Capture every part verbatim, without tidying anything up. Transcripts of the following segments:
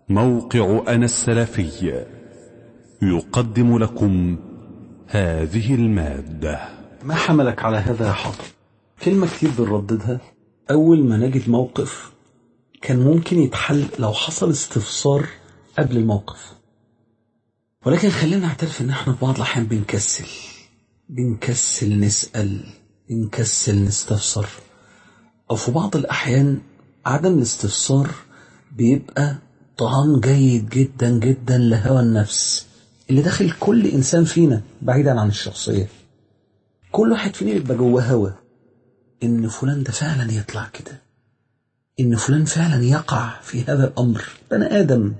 موقع أنا السلفي يقدم لكم هذه المادة. ما حملك على هذا يا حاطب؟ كلمة كتير بنرددها أول ما نجد موقف كان ممكن يتحل لو حصل استفسار قبل الموقف، ولكن خلينا نعترف إن احنا في بعض الأحيان بنكسل بنكسل نسأل، بنكسل نستفسر، أو في بعض الأحيان عدم الاستفسار بيبقى طعام جيد جدا جدا لهوى النفس اللي داخل كل إنسان فينا بعيدا عن الشخصية. كل واحد فينا يبقى جوه هوى إن فلان ده فعلا يطلع كده، إن فلان فعلا يقع في هذا الأمر، بني آدم.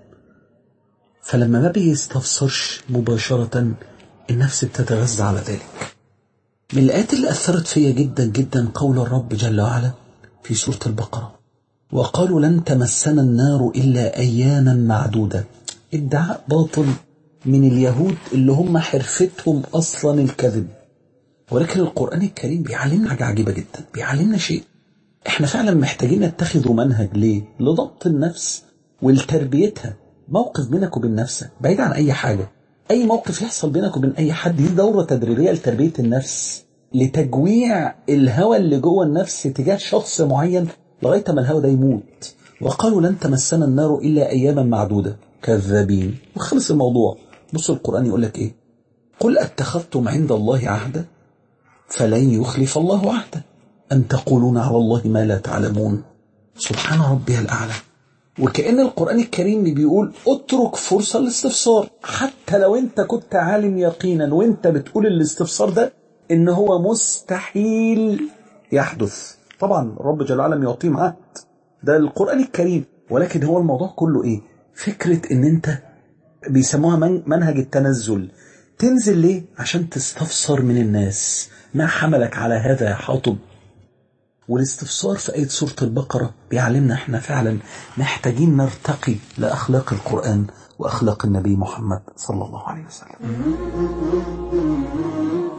فلما ما بيستفسرش مباشرة النفس بتتغذى على ذلك. من الآيات اللي أثرت فيا جدا جدا قول الرب جل وعلا في سورة البقرة: وقالوا لن تمسنا النار إلا أياما معدودة. ادعاء باطل من اليهود اللي هم حرفتهم أصلا الكذب. ولكن القرآن الكريم بيعلمنا حاجة عجيبة جدا، بيعلمنا شيء احنا فعلا محتاجين نتخذه منهج. ليه؟ لضبط النفس ولتربيتها. موقف بينك وبين نفسك بعيد عن أي حاجة، أي موقف يحصل بينك وبين أي حد، دي دورة تدريبية لتربية النفس، لتجويع الهوى اللي جوه النفس تجاه شخص معين لغاية ما الهوى ده يموت. وقالوا لن تمسنا النار إلا أياما معدودة كذابين، وخلص الموضوع. بص القرآن يقول لك إيه: قل أتخذتم عند الله عهدا فلن يخلف الله عهدا أم تقولون على الله ما لا تعلمون. سبحان ربي الأعلى. وكأن القرآن الكريم بيقول اترك فرصة للاستفسار، حتى لو انت كنت عالم يقينا وانت بتقول الاستفسار ده ان هو مستحيل يحدث. طبعا رب جل وعلا يعطيه عهد، ده القرآن الكريم. ولكن هو الموضوع كله ايه؟ فكرة ان انت بيسموها من منهج التنزل. تنزل ليه؟ عشان تستفسر من الناس. ما حملك على هذا يا حاطب؟ والاستفسار في آية سورة البقرة بيعلمنا احنا فعلا محتاجين نرتقي لأخلاق القرآن وأخلاق النبي محمد صلى الله عليه وسلم.